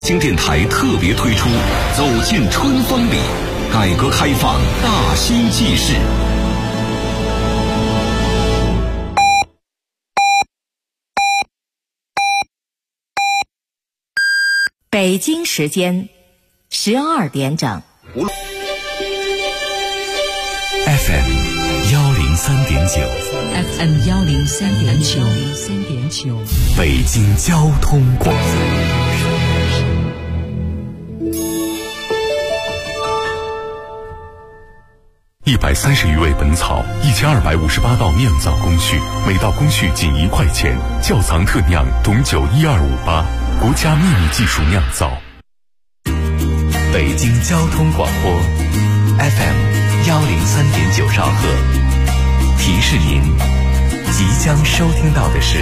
京电台特别推出走进春风里，改革开放大新纪事。 北京时间12点整。 FM 103.9 FM 103.9 北京交通广播。130余味本草，1258道酿造工序，每道工序仅1块钱。窖藏特酿董酒12588，国家秘密技术酿造。北京交通广播 FM 103.9兆赫，提示您即将收听到的是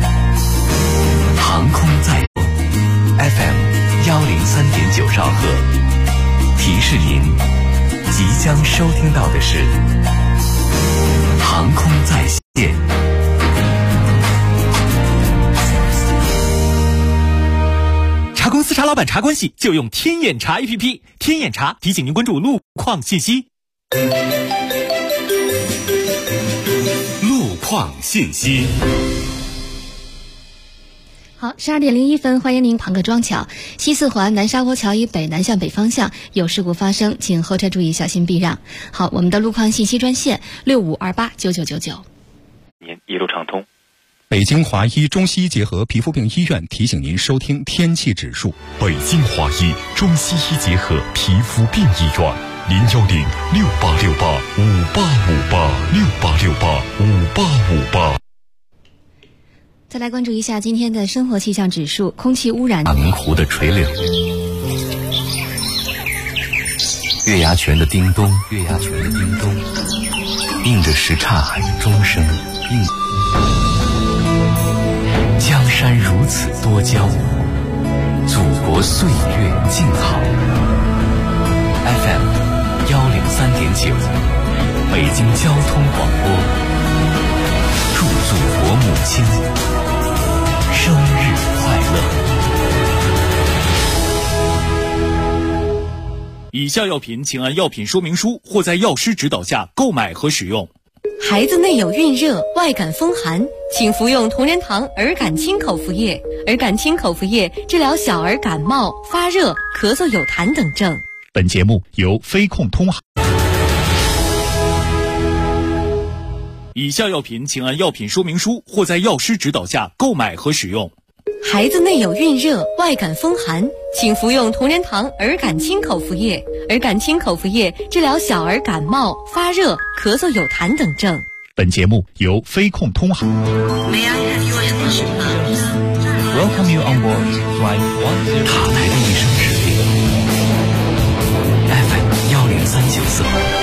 航空在播 FM 103.9兆赫，提示您即将收听到的是航空在线。 查公司查老板查关系就用天眼查 APP， 天眼查提醒您关注路况信息。 路况信息。 好，12点01分，欢迎您旁个庄桥西四环南沙窝桥以北南向北方向有事故发生，请后车注意小心避让。好，我们的路况信息专线65289999。 您一路畅通。 北京华医中西医结合皮肤病医院提醒您收听天气指数。 北京华医中西医结合皮肤病医院，01068685858，68685858。 再来关注一下今天的生活气象指数，空气污染。 大明湖的垂柳，月牙泉的叮咚，映着什刹海钟声，江山如此多娇，祖国岁月静好。FM 103.9，北京交通广播，祝祖国母亲生日快乐。 以下药品请按药品说明书或在药师指导下购买和使用。 孩子内有孕热、外感风寒，请服用同仁堂儿感清口服液。儿感清口服液治疗小儿感冒、发热、咳嗽、有痰等症。 本节目由飞控通航。 以下药品请按药品说明书或在药师指导下购买和使用。 孩子内有孕热、外感风寒，请服用同仁堂儿感清口服液。儿感清口服液治疗小儿感冒、发热、咳嗽、有痰等症。 本节目由飞控通航。 Welcome you on board flight 10. 塔台的一声指令 FM 103.9。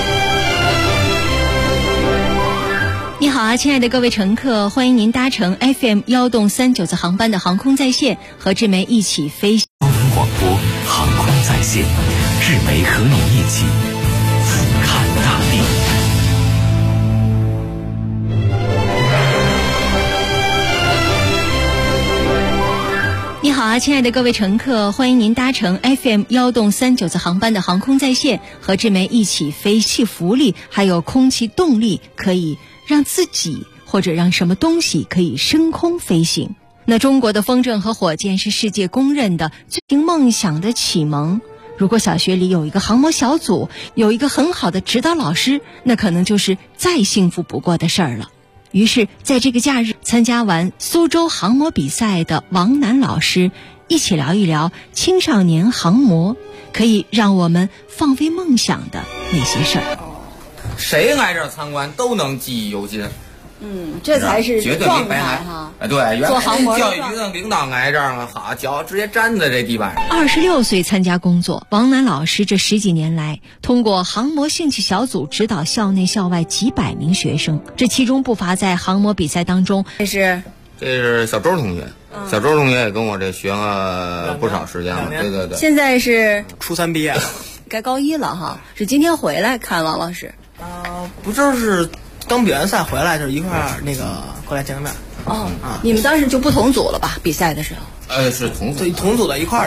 你好啊，亲爱的各位乘客，欢迎您搭乘 FM 139次航班的航空在线，和志梅一起飞。 交通广播，航空在线，志梅和你一起俯瞰大地。 你好啊，亲爱的各位乘客，欢迎您搭乘 FM 139次航班的航空在线，和志梅一起飞。气浮力还有空气动力可以让自己或者让什么东西可以升空飞行。那中国的风筝和火箭是世界公认的最梦想的启蒙。如果小学里有一个航模小组，有一个很好的指导老师，那可能就是再幸福不过的事儿了。于是在这个假日，参加完苏州航模比赛的王楠老师一起聊一聊青少年航模可以让我们放飞梦想的那些事儿。 谁来这儿参观都能记忆犹新。 这才是绝对没白来哈！对，原来教育局的领导来这儿了，好，脚直接粘在这地板上。 26岁参加工作，王楠老师这10几年来，通过航模兴趣小组指导校内校外几百名学生，这其中不乏在航模比赛当中。 这是小周同学，小周同学也跟我这学了不少时间了，对。 现在是初3毕业了， 该高1了哈。是今天回来看王老师？ 不就是刚比完赛回来就一块儿过来见个面。 你们当时就不同组了吧？比赛的时候？ 是同组的一块儿的。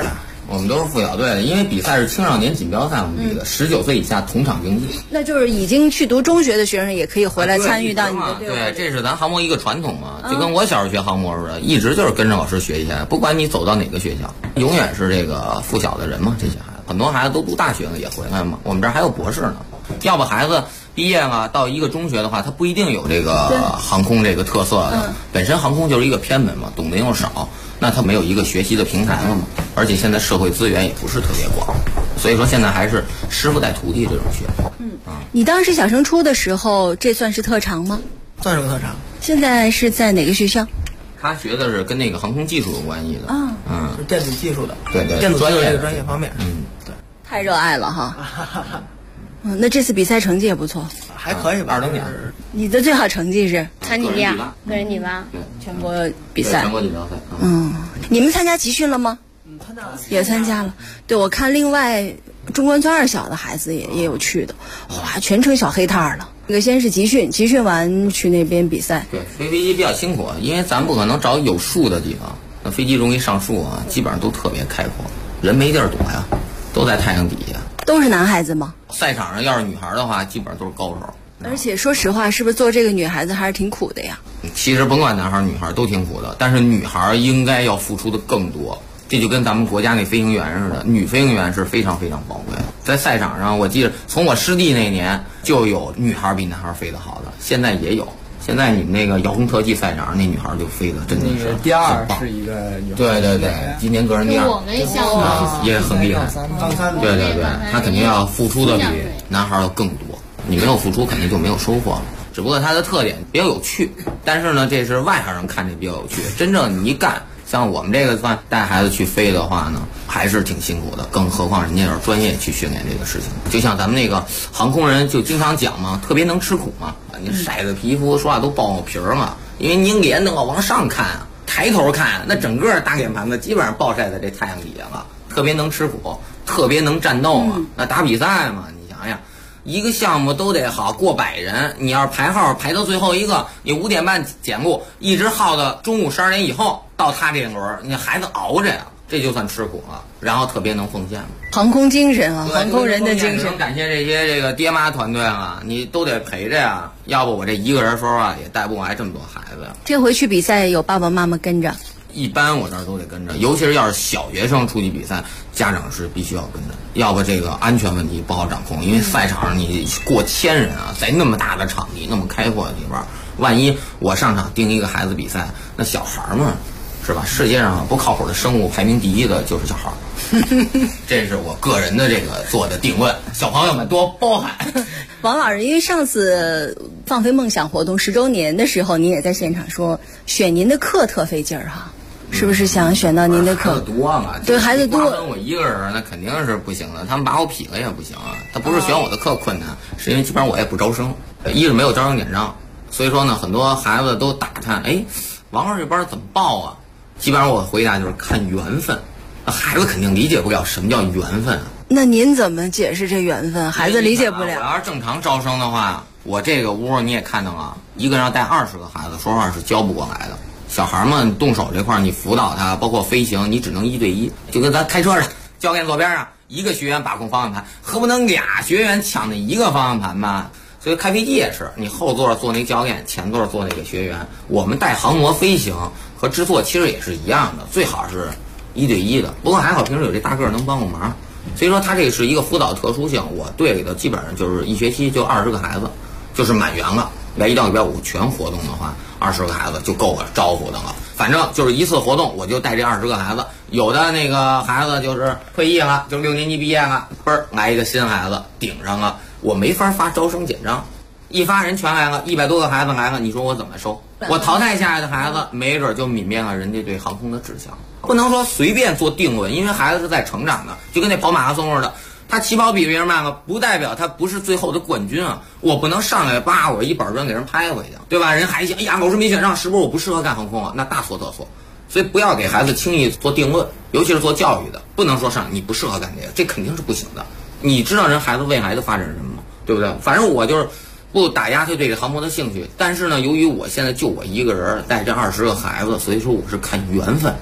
我们都是附小队的，因为比赛是青少年锦标赛，我们比的19岁以下同场竞技。 那就是已经去读中学的学生也可以回来参与到你的队伍。 对，这是咱航模一个传统嘛，就跟我小时候学航模似的，一直就是跟着老师学习，不管你走到哪个学校，永远是这个附小的人嘛。这些孩子，很多孩子都读大学了也回来嘛，我们这儿还有博士呢。要不孩子毕业了到一个中学的话，他不一定有这个航空这个特色的，本身航空就是一个偏门嘛，懂得又少，那他没有一个学习的平台了嘛。而且现在社会资源也不是特别广，所以说现在还是师傅带徒弟这种学法。 你当时小升初的时候，这算是特长吗？ 算是个特长。 现在是在哪个学校？ 他学的是跟那个航空技术有关系的， 是电子技术的， 对， 电子技术这个专业方面，对， 太热爱了哈。那这次比赛成绩也不错， 还可以吧？20年。 你的最好成绩是参几样？个人第8， 全国比赛， 全国锦标赛。 你们参加集训了吗？ 参加了， 也参加了。对，我看另外中关村2小的孩子也有去的，哇，全成小黑炭了。这个先是集训，集训完去那边比赛。 对，飞机比较辛苦，因为咱不可能找有树的地方，那飞机容易上树啊，基本上都特别开阔，人没地儿躲呀，都在太阳底下。 都是男孩子吗？ 赛场上要是女孩的话，基本上都是高手。 而且说实话，是不是做这个女孩子还是挺苦的呀？ 其实甭管男孩女孩都挺苦的，但是女孩应该要付出的更多。这就跟咱们国家那飞行员似的，女飞行员是非常非常宝贵的。在赛场上，我记得从我师弟那年就有女孩比男孩飞得好的，现在也有。现在你们那个遥控特技赛场，那女孩就飞得真的是第2是一个女孩。 对，今年个人第2， 我们项目也很厉害。对，她肯定要付出的比男孩要更多。你没有付出，肯定就没有收获。只不过它的特点比较有趣，但是呢，这是外行人看着比较有趣。真正你一干，像我们这个算带孩子去飞的话呢，还是挺辛苦的。更何况人家是专业去训练这个事情。就像咱们那个航空人就经常讲嘛，特别能吃苦嘛。你晒的皮肤说话都爆皮儿嘛，因为您脸都要往上看啊，抬头看，那整个大脸盘子基本上暴晒在这太阳底下了。特别能吃苦，特别能战斗嘛。那打比赛嘛，你想想。一个项目都得好过100人，你要是排号排到最后一个，你5点半检录，一直耗到中午12点以后，到他这轮，你孩子熬着呀，这就算吃苦了。然后特别能奉献， 航空精神啊，航空人的精神。 感谢这些这个爹妈团队啊，你都得陪着呀，要不我这一个人说啊也带不过来这么多孩子呀。 这回去比赛有爸爸妈妈跟着？ 一般我这儿都得跟着，尤其是要是小学生出去比赛，家长是必须要跟着，要不这个安全问题不好掌控。因为赛场上你过1000人啊，在那么大的场地、那么开阔的地方，万一我上场盯一个孩子比赛，那小孩嘛，是吧？世界上不靠谱的生物排名第1的就是小孩，这是我个人的这个做的定论，小朋友们多包涵。 王老师，因为上次放飞梦想活动10周年的时候，您也在现场说选您的课特费劲儿哈。是不是想选到您的课？ 孩子多嘛？ 对，孩子多。 我一个人那肯定是不行的，他们把我劈了也不行啊。他不是选我的课困难，是因为基本上我也不招生，一是没有招生简章，所以说呢，很多孩子都打探，哎，王老师这班怎么报啊？基本上我回答就是看缘分，孩子肯定理解不了什么叫缘分。 那您怎么解释这缘分？孩子理解不了。 我要是正常招生的话，我这个屋你也看到了，一个人要带20个孩子，说实话是教不过来的。小孩们动手这块，你辅导他，包括飞行，你只能1对1，就跟咱开车似的，教练坐边上，一个学员把控方向盘，何不能俩学员抢那一个方向盘吧？所以开飞机也是，你后座坐那教练，前座坐那个学员。我们带航模飞行和制作其实也是一样的，最好是1对1的。不过还好平时有这大个能帮我忙，所以说他这是一个辅导特殊性。我队里的基本上就是一学期就20个孩子，就是满员了。1到礼拜5全活动的话，20个孩子就够了招呼的了。反正就是一次活动，我就带这20个孩子。有的那个孩子就是退役了，就6年级毕业了，嘣儿来一个新孩子顶上了，我没法发招生简章。一发人全来了，100多个孩子来了，你说我怎么收？我淘汰下来的孩子，没准就泯灭了人家对航空的志向。不能说随便做定论，因为孩子是在成长的，就跟那跑马拉松似的。他起跑比别人慢了，不代表他不是最后的冠军啊！我不能上来叭我一板砖给人拍回去，对吧？人还想，哎呀，老师没选上，是不是我不适合干航空啊？那大错特错。所以不要给孩子轻易做定论，尤其是做教育的，不能说上你不适合干这个，这肯定是不行的。你知道人孩子未来的发展是什么吗？对不对？反正我就是不打压他对这航模的兴趣，但是呢，由于我现在就我一个人带这20个孩子，所以说我是看缘分。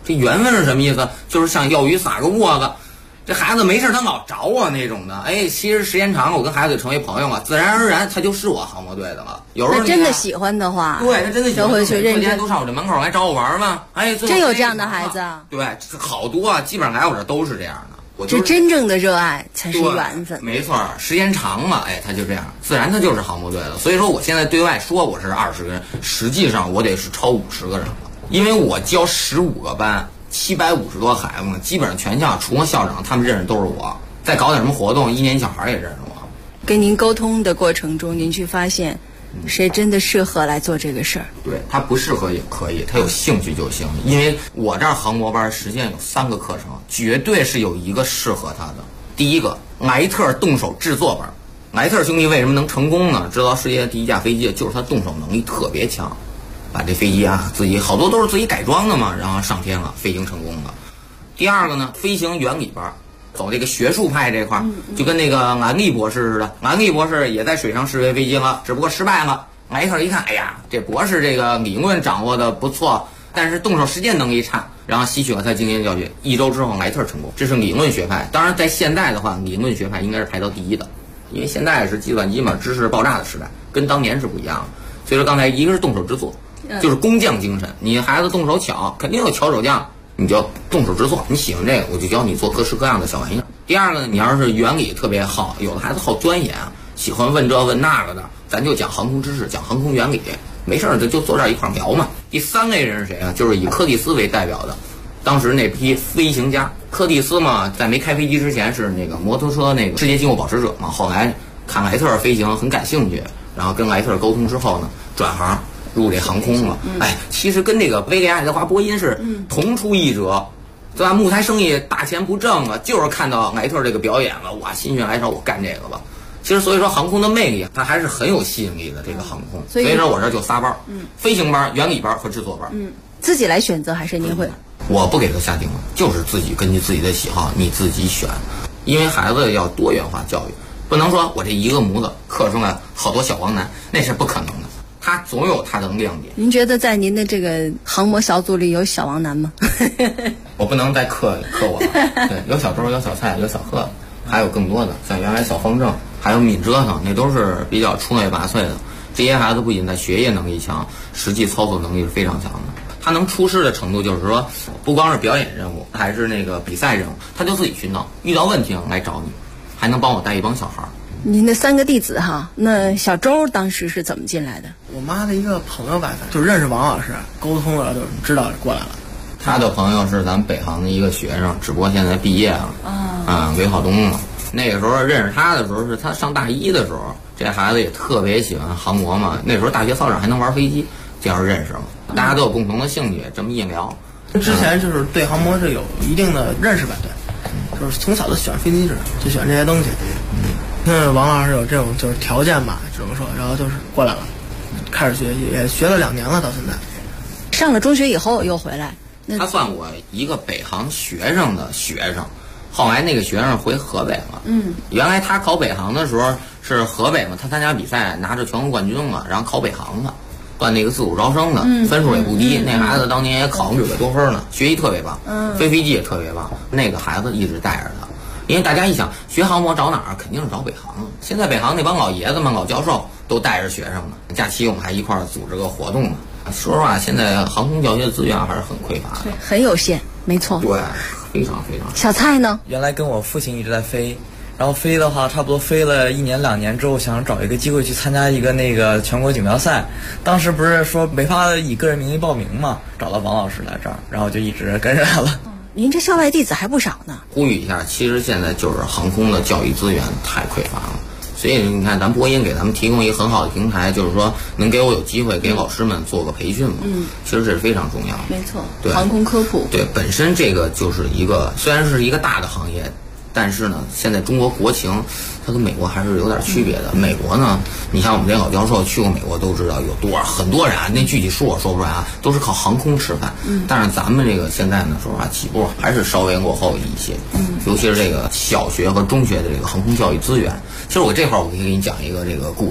这原文是什么意思？就是像钓鱼撒个窝子，这孩子没事他老找我那种的。哎，其实时间长了，我跟孩子成为朋友了，自然而然他就是我航模队的了。有时候他真的喜欢的话， 对他真的喜欢， 回去认真都上我这门口来找我玩嘛。哎， 真有这样的孩子啊？ 对，好多啊，基本上来我这都是这样的。 这真正的热爱才是缘分。 没错，时间长了，哎，他就这样，自然他就是航模队的。所以说，我现在对外说我是20个人，实际上我得是超50个人了，因为我教15个班，750多孩子呢，基本上全校除了校长，他们认识都是我。再搞点什么活动，1年级小孩也认识我。 跟您沟通的过程中，您去发现谁真的适合来做这个事儿？ 对，他不适合也可以，他有兴趣就行。因为我这儿航模班实际上有3个课程，绝对是有一个适合他的。第一个，莱特动手制作班。莱特兄弟为什么能成功呢？制造世界第1架飞机，就是他动手能力特别强，把这飞机啊自己好多都是自己改装的嘛，然后上天了，飞行成功了。第二个呢，飞行原理班。走这个学术派这块，就跟那个兰利博士似的。兰利博士也在水上试飞飞机了，只不过失败了。莱特一看，哎呀，这博士这个理论掌握的不错，但是动手实践能力差，然后吸取了他经验教训。1周之后，莱特成功，这是理论学派。当然，在现在的话，理论学派应该是排到第1的，因为现在是计算机嘛，知识爆炸的时代，跟当年是不一样的。所以说，刚才一个是动手制作，就是工匠精神。你孩子动手巧，肯定有巧手匠。你就要动手制作，你喜欢这个，我就教你做各式各样的小玩意儿。第二个呢，你要是原理特别好，有的孩子好钻研啊，喜欢问这问那个的，咱就讲航空知识，讲航空原理，没事就坐这儿一块聊嘛。第3类人是谁啊？就是以柯蒂斯为代表的，当时那批飞行家。柯蒂斯嘛，在没开飞机之前是那个摩托车那个世界纪录保持者嘛，后来看莱特飞行很感兴趣，然后跟莱特沟通之后呢，转行。入这航空了，哎，其实跟这个威廉爱德华波音是同出一辙，对吧？木材生意大钱不挣了，就是看到莱特这个表演了，哇，心血来潮，我干这个吧。其实所以说航空的魅力，它还是很有吸引力的。这个航空，所以说我这就仨班，飞行班、原理班和制作班。 自己来选择还是您会？ 我不给他下定论，就是自己根据自己的喜好，你自己选。因为孩子要多元化教育，不能说我这一个模子刻出来好多小王男，那是不可能的。他总有他的亮点。 您觉得在您的这个航模小组里有小王男吗？ 我不能再克我了。对，有小周，有小蔡，有小贺，还有更多的，像原来小方正，还有闵折腾，那都是比较出类拔萃的。这些孩子不仅在学业能力强，实际操作能力是非常强的。他能出师的程度，就是说，不光是表演任务，还是那个比赛任务，他就自己去弄，遇到问题来找你，还能帮我带一帮小孩。 您那3个弟子哈，那小周当时是怎么进来的？ 我妈的一个朋友吧，就认识王老师，沟通了就知道过来了。 他的朋友是咱们北航的一个学生，只不过现在毕业了，韦浩东了。那个时候认识他的时候，是他上大1的时候，这孩子也特别喜欢航模嘛。那时候大学操场还能玩飞机，这样认识了。大家都有共同的兴趣，这么一聊， 之前就是对航模是有一定的认识吧，对，就是从小就喜欢飞机制，就喜欢这些东西。王老师有这种就是条件吧，只能说，然后就是过来了，开始学习，也学了2年了，到现在。 上了中学以后又回来。 他算我一个北航学生的学生，后来那个学生回河北了。原来他考北航的时候是河北嘛，他参加比赛拿着全国冠军了，然后考北航了，办那个自主招生的，分数也不低。那孩子当年也考600多分呢，学习特别棒，飞机也特别棒。那个孩子一直带着他。因为大家一想学航模找哪儿，肯定是找北航。现在北航那帮老爷子们、老教授都带着学生呢，假期我们还一块儿组织个活动呢。说实话，现在航空教学的资源还是很匮乏的， 对，很有限，没错。 对，非常非常。 小蔡呢？ 原来跟我父亲一直在飞，然后飞的话，差不多飞了1年2年之后，想找一个机会去参加一个那个全国锦标赛。当时不是说没法以个人名义报名嘛，找到王老师来这儿，然后就一直跟着来了。 您这校外弟子还不少呢。 呼吁一下，其实现在就是航空的教育资源太匮乏了，所以你看咱播音给咱们提供一个很好的平台，就是说能给我有机会给老师们做个培训嘛。其实这是非常重要的。 没错， 对， 航空科普。 对，本身这个就是一个虽然是一个大的行业，但是呢，现在中国国情它跟美国还是有点区别的。美国呢，你像我们这老教授去过美国都知道有多少很多人啊，那具体数我说不出来啊，都是靠航空吃饭。但是咱们这个现在呢，说实话起步还是稍微落后一些。尤其是这个小学和中学的这个航空教育资源。其实我这块我可以给你讲一个这个故事。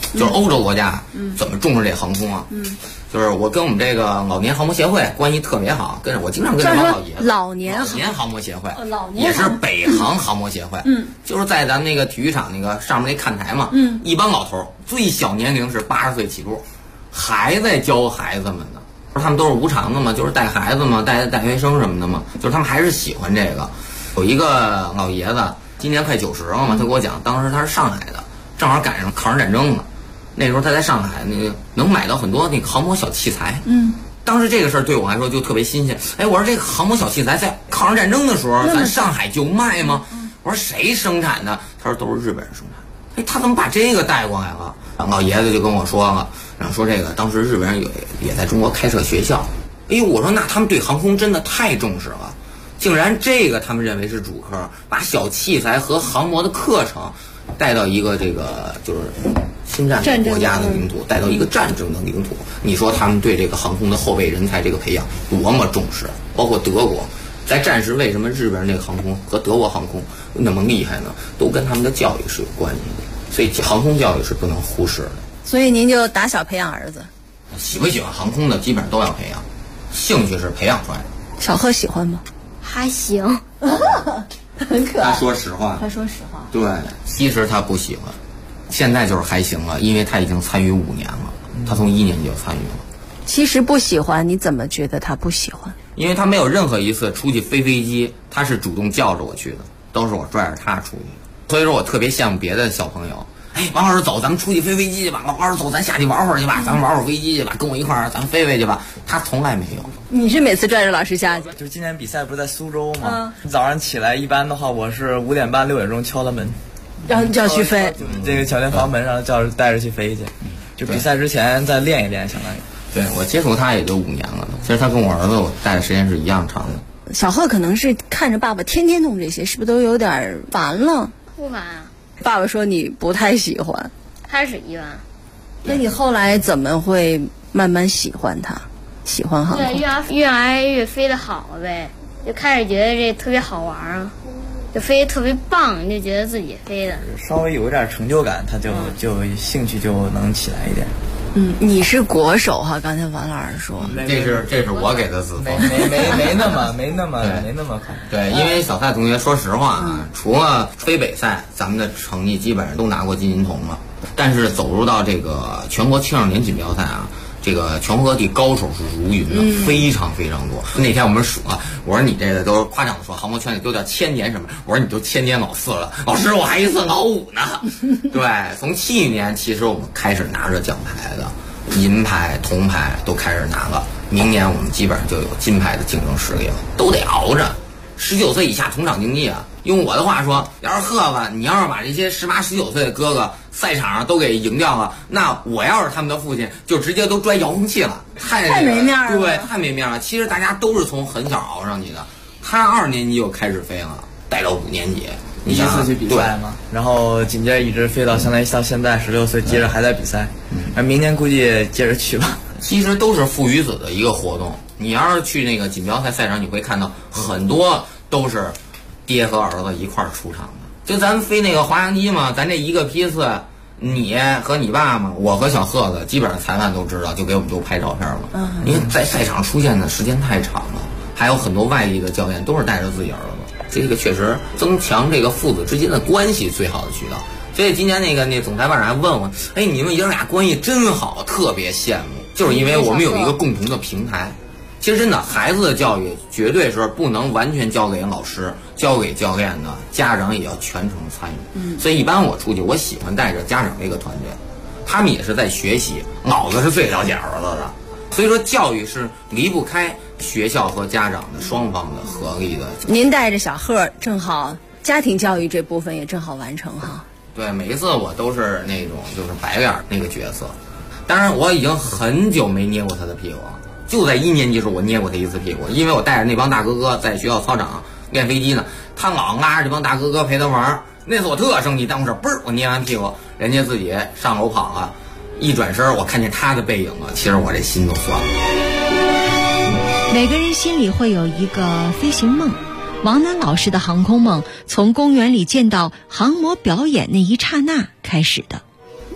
就是欧洲国家怎么重视这航空啊？就是我跟我们这个老年航模协会关系特别好，我经常跟王老爷子老年航模协会， 也是北航航模协会，就是在咱们那个体育场那个上面那看台嘛，一帮老头，最小年龄是80岁起步，还在教孩子们呢。他们都是无偿的嘛，就是带孩子嘛，带学生什么的嘛，就是他们还是喜欢这个。有一个老爷子今年快90了嘛，他给我讲，当时他是上海的，正好赶上抗日战争了。那时候他在上海那个能买到很多那个航模小器材，当时这个事儿对我来说就特别新鲜。哎，我说这个航模小器材在抗日战争的时候，咱上海就卖吗？我说谁生产的？他说都是日本人生产。哎，他怎么把这个带过来了？老爷子就跟我说了，然后说这个当时日本人也在中国开设学校。哎呦，我说那他们对航空真的太重视了，竟然这个他们认为是主科，把小器材和航模的课程带到一个这个就是侵占国家的领土，带到一个战争的领土。你说他们对这个航空的后备人才这个培养多么重视？包括德国在战时，为什么日本人这个航空和德国航空那么厉害呢？都跟他们的教育是有关系的。所以航空教育是不能忽视的。所以您就打小培养儿子，喜不喜欢航空的基本上都要培养，兴趣是培养出来的。小贺喜欢吗？ 还行， 很可爱。 他说实话，对，其实他不喜欢，现在就是还行了，因为他已经参与5年了，他从1年级就参与了。其实不喜欢，你怎么觉得他不喜欢？因为他没有任何一次出去飞飞机，他是主动叫着我去的，都是我拽着他出去。所以说我特别羡慕别的小朋友。哎，王老师走，咱们出去飞飞机去吧。王老师走，咱下去玩会儿去吧，咱们玩会儿飞机去吧，跟我一块儿咱们飞飞去吧。他从来没有。你是每次拽着老师下去？ 就是今年比赛不是在苏州吗？早上起来一般的话，我是5点半6点钟敲了门， 然后叫去飞。 这个小练房门上叫带着去飞去，就比赛之前再练一练，相当于。 对，我接触他也就5年了。其实他跟我儿子我带的时间是一样长的。小贺可能是看着爸爸天天弄这些，是不是都有点烦了？ 不烦啊。 爸爸说你不太喜欢， 开始一般。 那你后来怎么会慢慢喜欢它？喜欢航空？ 对，越来越飞得好呗，就开始觉得这特别好玩啊，就飞得特别棒，就觉得自己飞的稍微有一点成就感，他就兴趣就能起来一点。 你是国手哈，刚才王老师说， 这是我给的自封， 没那么快。 对，因为小蔡同学说实话啊，除了非北赛，咱们的成绩基本上都拿过金银铜了，但是走入到这个全国青少年锦标赛啊，这个全国各地高手是如云的，非常非常多。那天我们数啊，我说你这个都是夸奖的说，航模圈里都叫千年什么？我说你都千年老4了，老师我还算老5呢。对，从70年其实我们开始拿着奖牌的，银牌、铜牌都开始拿了。明年我们基本上就有金牌的竞争实力了，都得熬着。19岁以下同场竞技啊，用我的话说，要是贺子，你要是把这些18、19岁的哥哥赛场上都给赢掉了，那我要是他们的父亲，就直接都拽遥控器了，太没面了。 对，太没面了。其实大家都是从很小熬上去的，他2年级就开始飞了，带到5年级， 第一次去比赛嘛，然后紧接着一直飞到相当于到现在16岁，接着还在比赛，明年估计接着去吧。 其实都是父与子的一个活动。你要是去那个锦标赛赛场，你会看到很多都是爹和儿子一块儿出场的。就咱飞那个滑翔机嘛，咱这一个批次，你和你爸嘛，我和小贺子，基本上裁判都知道，就给我们都拍照片了。因为在赛场出现的时间太长了，还有很多外地的教练都是带着自己儿子，这个确实增强这个父子之间的关系最好的渠道。所以今年那总裁班长还问我，哎，你们爷俩关系真好，特别羡慕，就是因为我们有一个共同的平台。其实真的，孩子的教育绝对是不能完全交给老师、交给教练的，家长也要全程参与。所以一般我出去，我喜欢带着家长这个团队，他们也是在学习，老子是最了解儿子的。所以说，教育是离不开学校和家长的双方的合力的。您带着小贺，正好家庭教育这部分也正好完成哈。对，每一次我都是那种就是白脸那个角色。当然，我已经很久没捏过他的屁股了。就在1年级时候，我捏过他1次屁股，因为我带着那帮大哥哥在学校操场练飞机呢，他老拉着这帮大哥哥陪他玩。那次我特生气，当时嘣儿，我捏完屁股，人家自己上楼跑了，一转身我看见他的背影了，其实我这心都酸了。 每个人心里会有一个飞行梦，王楠老师的航空梦从公园里见到航模表演那一刹那开始的。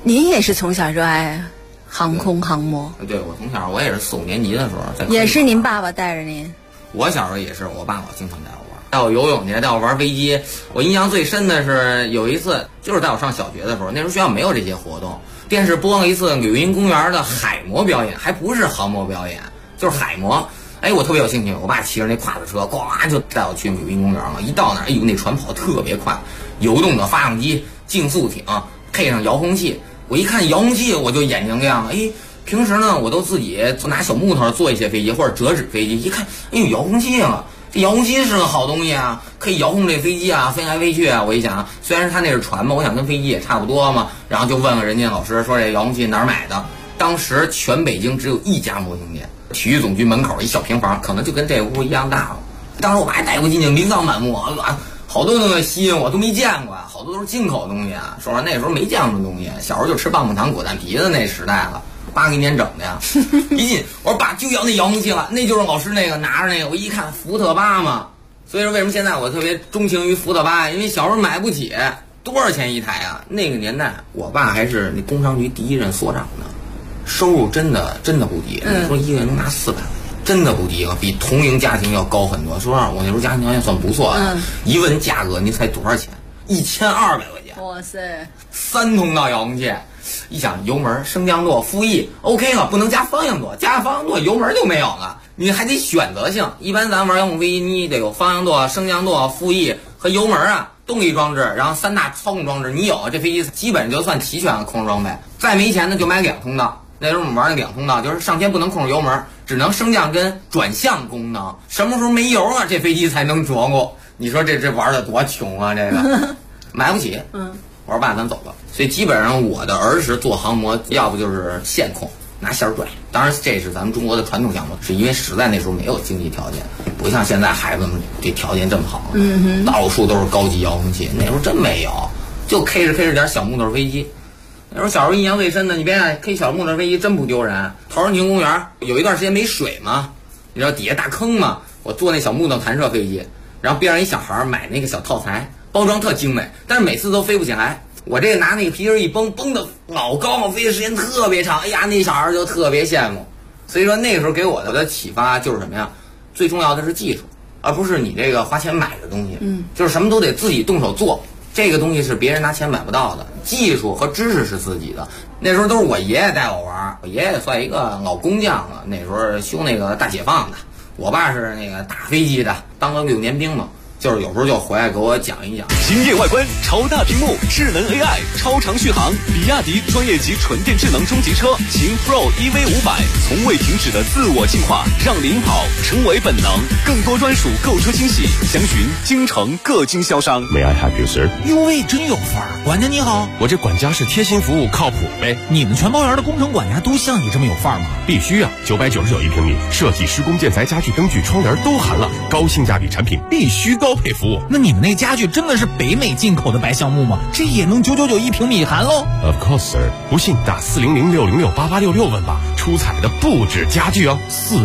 您也是从小热爱航空航模？ 对，我从小我也是4、5年级的时候在。 也是您爸爸带着您？ 我小时候也是，我爸老经常带我玩，带我游泳去，带我玩飞机。我印象最深的是有一次，就是在我上小学的时候，那时候学校没有这些活动，电视播了一次柳荫公园的海模表演，还不是航模表演，就是海模。哎，我特别有兴趣，我爸骑着那胯子车，呱就带我去柳荫公园了。一到那儿，哎呦，那船跑特别快，游动的发动机、竞速艇，配上遥控器。我一看遥控器，我就眼睛亮了。哎，平时呢，我都自己拿小木头做一些飞机或者折纸飞机，一看，哎呦，遥控器啊！这遥控器是个好东西啊，可以遥控这飞机啊，飞来飞去啊。我一想，虽然它那是船嘛，我想跟飞机也差不多嘛，然后就问了人家老师，说这遥控器哪儿买的？当时全北京只有一家模型店，体育总局门口一小平房，可能就跟这屋一样大了。当时我爸带我进去，琳琅满目，好多东西吸引我，都没见过，好多都是进口东西啊。说那时候没见过的东西，小时候就吃棒棒糖、果蛋皮的那时代了。81年整的呀，一进我说爸就要那遥控器了，那就是老师那个拿着那个，我一看福特8嘛，所以说为什么现在我特别钟情于福特8，因为小时候买不起，多少钱一台啊？那个年代我爸还是那工商局第1任所长呢，收入真的不低，那时候一个月能拿400块钱，真的不低了，比同龄家庭要高很多。说实话，我那时候家庭条件算不错的，一问价格，您猜多少钱？1200块钱。 哇塞 ！3通道遥控器。一想油门、升降舵、副翼 OK 了，不能加方向舵，加方向舵油门就没有了，你还得选择性。一般咱玩遥控飞机，你得有方向舵、升降舵、副翼和油门啊，动力装置，然后3大操控装置，你有这飞机基本就算齐全了空装备。再没钱呢，就买2通道。那时候我们玩那2通道，就是上天不能控制油门，只能升降跟转向功能。什么时候没油了，这飞机才能着过。你说这玩的多穷啊，这个买不起。我说爸，咱走吧。所以基本上我的儿时做航模，要不就是线控拿线拽。当然这是咱们中国的传统项目，是因为实在那时候没有经济条件，不像现在孩子们这条件这么好，到处都是高级遥控器。那时候真没有，就 K 着点小木头飞机。那时候小时候印象最深的，你别看 K 小木头飞机真不丢人。陶然亭公园有一段时间没水嘛，你知道底下大坑嘛，我坐那小木头弹射飞机，然后边上一小孩买那个小套材，包装特精美，但是每次都飞不起来。我这个拿那个皮筋一绷的老高，飞的时间特别长，哎呀，那小孩就特别羡慕。所以说那个时候给我的启发就是什么呀？最重要的是技术，而不是你这个花钱买的东西。就是什么都得自己动手做，这个东西是别人拿钱买不到的，技术和知识是自己的。那时候都是我爷爷带我玩，我爷爷算一个老工匠了，那时候修那个大解放的，我爸是那个打飞机的，当了6年兵嘛。就是有时候就回来给我讲一讲。 惊艳外观、超大屏幕、智能 AI、超长续航，比亚迪专业级纯电智能中级车秦 Pro EV500，从未停止的自我进化，让领跑成为本能。更多专属购车惊喜，详询京城各经销商。 May I help you, sir？ 哟喂，真有范儿！管家你好， 我这管家是贴心服务，靠谱呗。 你们全包园的工程管家都像你这么有范儿吗？ 必须啊！999一平米，设计、施工、建材、家具、灯具、窗帘都含了，高性价比产品必须高配服务。 那你们那家具真的是北美进口的白橡木吗？这也能999一平米含喽 ？Of course, sir。不信打400-606-8866问吧，出彩的不止家具哦。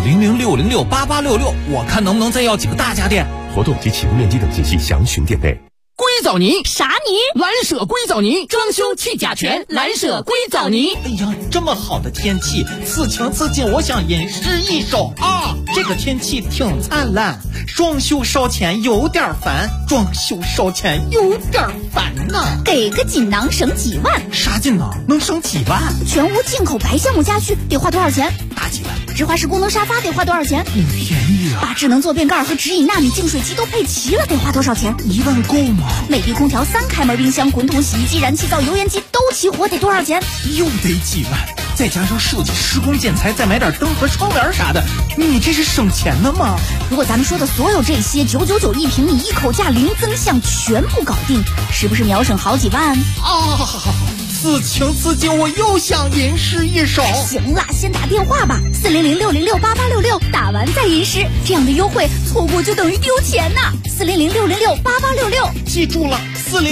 400-606-8866，我看能不能再要几个大家电。 活动及启动面积等信息详询店内。 硅藻泥啥泥？ 蓝舍硅藻泥，装修去甲醛，蓝舍硅藻泥。哎呀，这么好的天气，此情此景，我想吟诗一首啊！这个天气挺灿烂，装修烧钱有点烦，装修烧钱有点烦呐。 给个锦囊省几万？ 啥锦囊能省几万？ 全屋进口白橡木家具得花多少钱？ 大几万。 直滑式功能沙发得花多少钱？ 便宜啊！ 把智能坐便盖和直饮纳米净水机都配齐了，得花多少钱 ？1万够吗？ 美的空调、3开门冰箱、滚筒洗衣机、燃气灶、油烟机都齐活，得多少钱？ 又得几万，再加上设计、施工、建材，再买点灯和窗帘啥的，你这是省钱的吗？ 如果咱们说的所有这些999一平米，一口价零增项，全部搞定，是不是秒省好几万啊？此情此景，我又想吟诗一首。 行了，先打电话吧，400-606-8866，打完再吟诗，这样的优惠错过就等于丢钱呐。400-606-8866， 记住了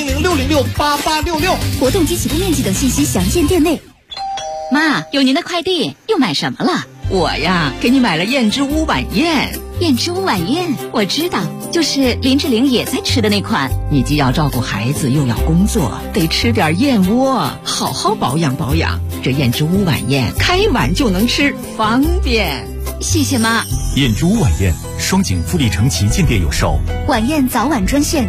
，400-606-8866。 活动及启动面积等信息详见店内。 妈，有您的快递，又买什么了？ 我呀，给你买了燕之屋晚宴。 燕之屋晚宴我知道，就是林志玲也在吃的那款。 你既要照顾孩子又要工作，得吃点燕窝，好好保养保养。这燕之屋晚宴开碗就能吃，方便。 谢谢妈。 燕之屋晚宴，双井富力城旗舰店有售。 晚宴早晚专线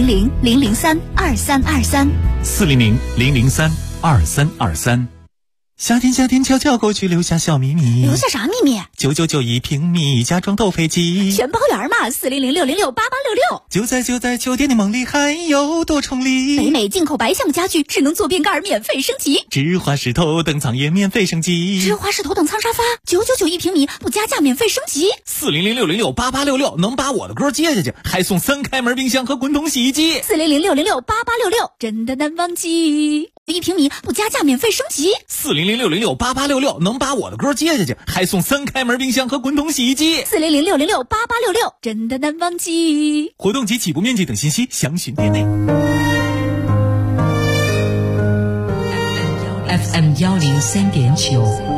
400-003-2323，400-003-2323。 夏天悄悄过去，留下小秘密。 留下啥秘密 ？9991平米，家装斗飞机， 全包圆嘛，400-606-8866。 就在酒店的梦里，还有多重礼。 北美进口白象家具，智能坐便盖免费升级。 芝华士头等舱也免费升级。 芝华士头等舱沙发999平米，不加价免费升级。 400-606-8866，能把我的歌接下去，还送3开门冰箱和滚筒洗衣机。 400-606-8866，真的难忘记。1平米不加价免费升级。 400-606-8866，能把我的歌接下去，还送3开门冰箱和滚筒洗衣机。 400-606-8866，真的难忘记。 活动及起步面积等信息详询店内。 FM 103.9。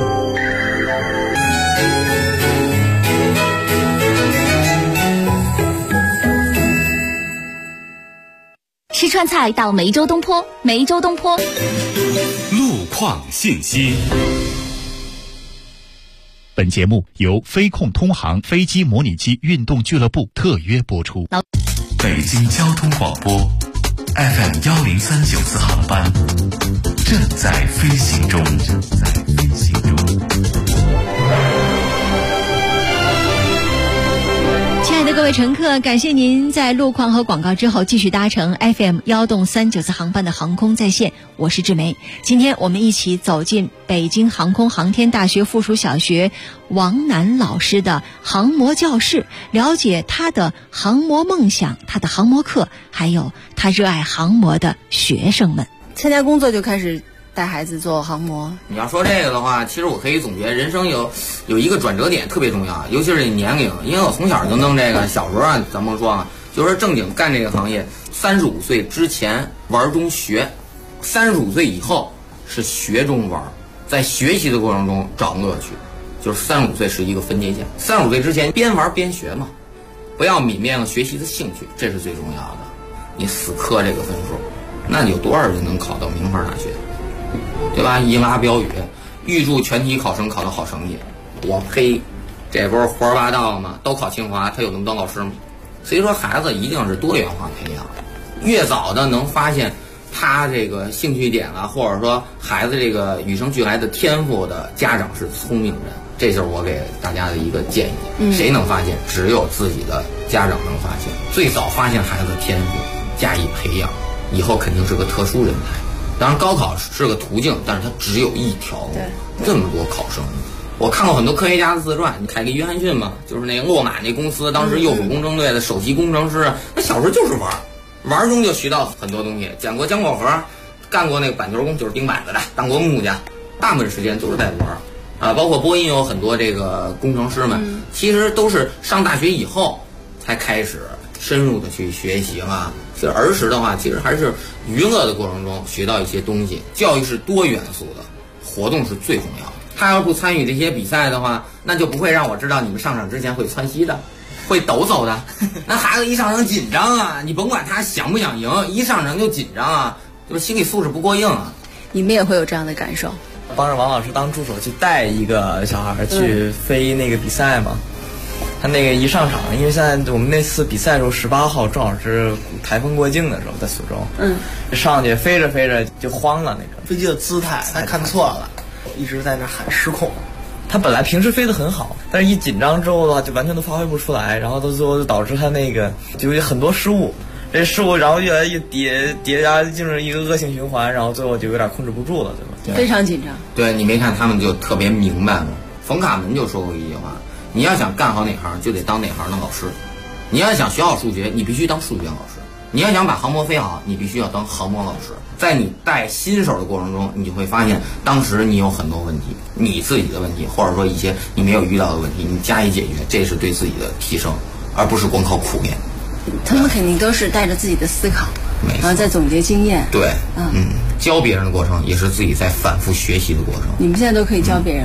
吃川菜到梅州东坡，梅州东坡。 路况信息。 本节目由飞控通航飞机模拟机运动俱乐部特约播出。 北京交通广播 FM 103.94航班正在飞行中。 亲爱的各位乘客，感谢您在路况和广告之后继续搭乘 FM 103.94航班的航空在线，我是志梅。今天我们一起走进北京航空航天大学附属小学王楠老师的航模教室，了解他的航模梦想，他的航模课，还有他热爱航模的学生们。 参加工作就开始带孩子做航模。 你要说这个的话，其实我可以总结，人生有一个转折点特别重要，尤其是年龄，因为我从小就弄这个，小时候啊，咱们说啊，就是正经干这个行业，35岁之前玩中学，35岁以后是学中玩，在学习的过程中找乐趣，就是35岁是一个分界线。35岁之前边玩边学嘛，不要泯灭了学习的兴趣，这是最重要的。你死磕这个分数，那有多少人能考到名牌大学？对吧？一拉标语，预祝全体考生考到好成绩。我呸，这不是胡说八道吗？都考清华，他有能当老师吗？所以说，孩子一定是多元化培养，越早的能发现他这个兴趣点了，或者说孩子这个与生俱来的天赋的家长是聪明人，这就是我给大家的一个建议。谁能发现？只有自己的家长能发现。最早发现孩子的天赋，加以培养，以后肯定是个特殊人才。当然，高考是个途径，但是它只有一条路。这么多考生，我看过很多科学家的自传，凯利·约翰逊嘛，就是那个洛马那公司当时右手工程队的首席工程师，那小时候就是玩中就学到很多东西。讲过江口河，干过那个板球工，就是钉板子的，当过木匠，大部分时间都是在玩啊。包括波音有很多这个工程师们，其实都是上大学以后才开始深入的去学习嘛。所以儿时的话，其实还是娱乐的过程中学到一些东西。教育是多元素的，活动是最重要的。他要不参与这些比赛的话，那就不会让我知道你们上场之前会窜稀的，会抖擞的。那孩子一上场紧张啊，你甭管他想不想赢，一上场就紧张啊，就是心理素质不过硬啊。 你们也会有这样的感受？ 帮着王老师当助手去带一个小孩去飞那个比赛嘛。他那个一上场，因为现在我们那次比赛的时候18号正好是台风过境的时候，在苏州，上去飞着飞着就慌了，那个飞机的姿态他看错了，一直在那喊失控。 他本来平时飞得很好，但是一紧张之后的话，就完全都发挥不出来，然后到最后就导致他那个就有很多失误，这失误然后越来越叠加进入一个恶性循环，然后最后就有点控制不住了，对吧？ 非常紧张。 对，你没看他们就特别明白吗？冯卡门就说过一句话。你要想干好哪行，就得当哪行的老师。你要想学好数学，你必须当数学老师。你要想把航模飞好，你必须要当航模老师。在你带新手的过程中，你就会发现，当时你有很多问题，你自己的问题，或者说一些你没有遇到的问题，你加以解决，这是对自己的提升，而不是光靠苦练。 他们肯定都是带着自己的思考，然后再总结经验。 对，教别人的过程也是自己在反复学习的过程。 你们现在都可以教别人了。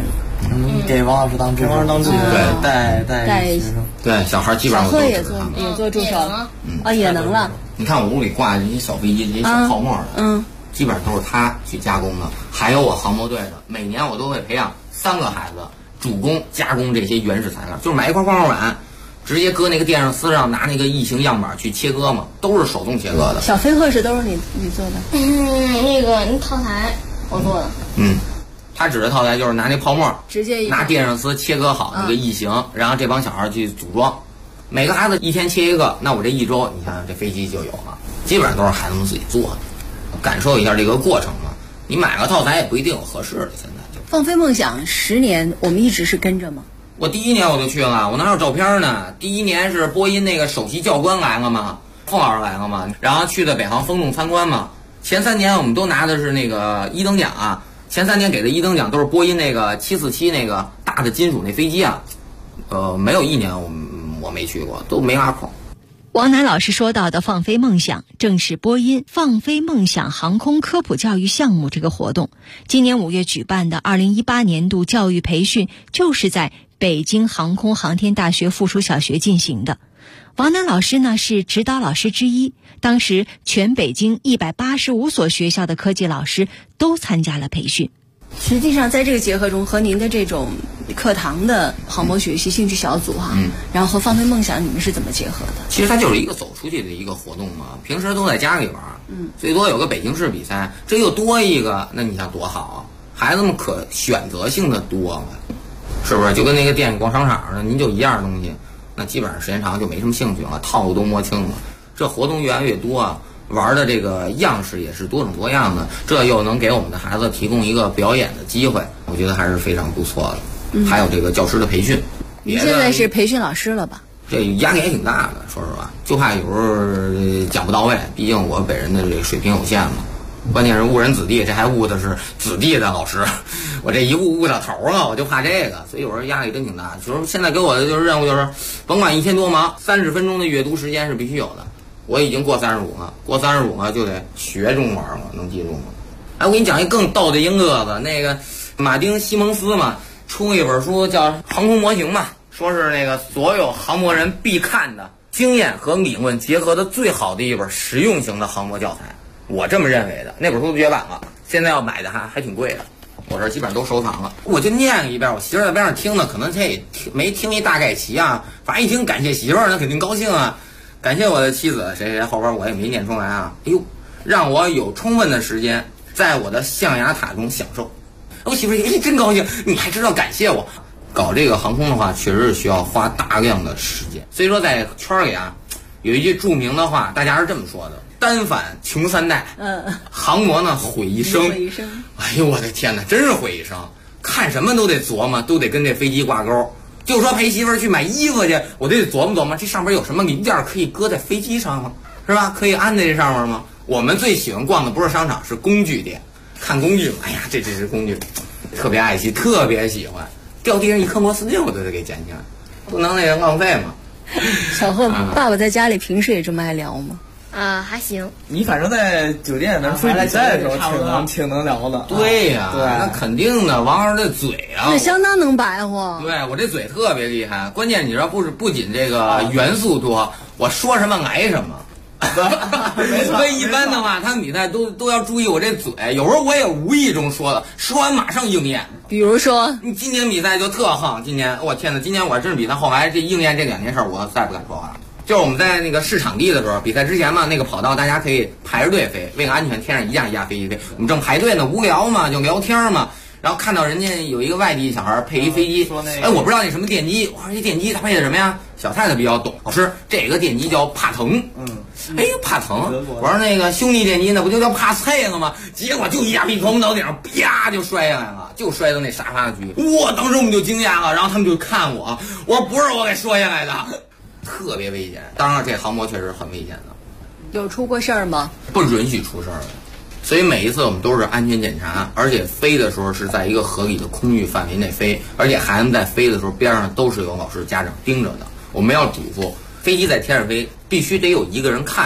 给王老师当助手， 对， 带学生， 对，小孩基本上小贺也做助手啊，也能了。 你看我屋里挂这些小飞机、这些小泡沫的，基本上都是他去加工的。还有我航模队的，每年我都会培养3个孩子主攻加工这些原始材料，就是买一块泡沫板，直接搁那个电热丝上，拿那个异形样板去切割嘛，都是手动切割的。 小飞鹤是都是你做的？ 那套台我做的。 他指的套台就是拿那泡沫直接拿电热丝切割好那个异形，然后这帮小孩去组装。每个孩子一天切一个，那我这1周，你看这飞机就有了。基本上都是孩子们自己做的，感受一下这个过程嘛。你买个套材也不一定有合适的。现在就放飞梦想10年，我们一直是跟着吗？ 我第1年我就去了，我哪有照片呢？第1年是波音那个首席教官来了嘛，凤老师来了嘛，然后去的北航风洞参观嘛。前3年我们都拿的是那个1等奖啊，前3年给的1等奖都是波音那个747那个大的金属那飞机啊，没有1年我没去过，都没拉空。 王楠老师说到的放飞梦想，正是波音放飞梦想航空科普教育项目这个活动。今年5月举办的2018年度教育培训，就是在北京航空航天大学附属小学进行的。王楠老师呢是指导老师之一，当时全北京185所学校的科技老师都参加了培训。 实际上在这个结合中，和您的这种课堂的航模学习兴趣小组然后和放飞梦想，你们是怎么结合的？ 其实它就是一个走出去的一个活动嘛，平时都在家里玩，最多有个北京市比赛，这又多一个，那你想多好啊！孩子们可选择性的多了，是不是？就跟那个电影逛商场似的，您就一样东西，那基本上时间长就没什么兴趣了，套路都摸清了。这活动越来越多啊，玩的这个样式也是多种多样的，这又能给我们的孩子提供一个表演的机会，我觉得还是非常不错的。还有这个教师的培训， 您现在是培训老师了吧？ 这压力也挺大的，说实话，就怕有时候讲不到位，毕竟我本人的这个水平有限嘛。关键是误人子弟，这还误的是子弟的老师，我这一误到头了，我就怕这个，所以有时候压力真挺大。就是现在给我的就是任务就是，甭管一天多忙，30分钟的阅读时间是必须有的。我已经过35了，过35了就得学中文了，能记住吗？哎，我给你讲一更逗的英个子，那个马丁·西蒙斯嘛，出一本书叫《航空模型》嘛，说是那个所有航模人必看的经验和理论结合的最好的一本实用型的航模教材。我这么认为的，那本书绝版了，现在要买的还挺贵的，我这基本上都收藏了。我就念一遍，我媳妇在边上听呢，可能她也没听一大概齐啊，反正一听感谢媳妇儿，那肯定高兴啊。感谢我的妻子谁谁，后边我也没念出来啊。哎呦，让我有充分的时间在我的象牙塔中享受。我媳妇儿真高兴，你还知道感谢我。搞这个航空的话，确实是需要花大量的时间。所以说在圈里啊，有一句著名的话，大家是这么说的：单反穷3代，航模呢毁一生。哎呦我的天哪，真是毁一生！看什么都得琢磨，都得跟这飞机挂钩。就说陪媳妇儿去买衣服去，我得琢磨琢磨，这上边有什么零件可以搁在飞机上吗？是吧？可以安在这上面吗？我们最喜欢逛的不是商场，是工具店，看工具嘛。哎呀，这是工具，特别爱惜，特别喜欢。掉地上一颗螺丝钉，我都得给捡起来，不能那个浪费嘛。 小贺，爸爸在家里平时也这么爱聊吗？ 还行。 你反正在酒店能出去比赛的时候挺能聊的。 对呀，对，那肯定的。王老师这嘴啊， 那相当能白活。 对，我这嘴特别厉害。关键你知道不仅这个元素多，我说什么来什么。所以一般的话，他们比赛都要注意我这嘴。有时候我也无意中说的，说完马上应验。 比如说， 你今年比赛就特横。今年我天哪，今年我真是比赛，后来这应验这2件事，我再不敢说话了。就是我们在那个试场地的时候，比赛之前嘛，那个跑道大家可以排着队飞，为了安全，天上一架一架飞机飞。我们正排队呢，无聊嘛，就聊天嘛。然后看到人家有一个外地小孩配一飞机，哎，我不知道那什么电机，我说这电机它配的什么呀？小太太比较懂，老师，这个电机叫帕腾。哎，帕腾，我说那个兄弟电机呢，不就叫帕菜了吗？结果就一下屁从脑顶上啪就摔下来了，就摔到那沙发上去。哇！当时我们就惊讶了，然后他们就看我，我说不是我给摔下来的。特别危险，当然这航模确实很危险的。 有出过事儿吗？ 不允许出事儿的，所以每一次我们都是安全检查，而且飞的时候是在一个合理的空域范围内飞，而且孩子们在飞的时候边上都是有老师家长盯着的。我们要嘱咐，飞机在天上飞，必须得有一个人看着。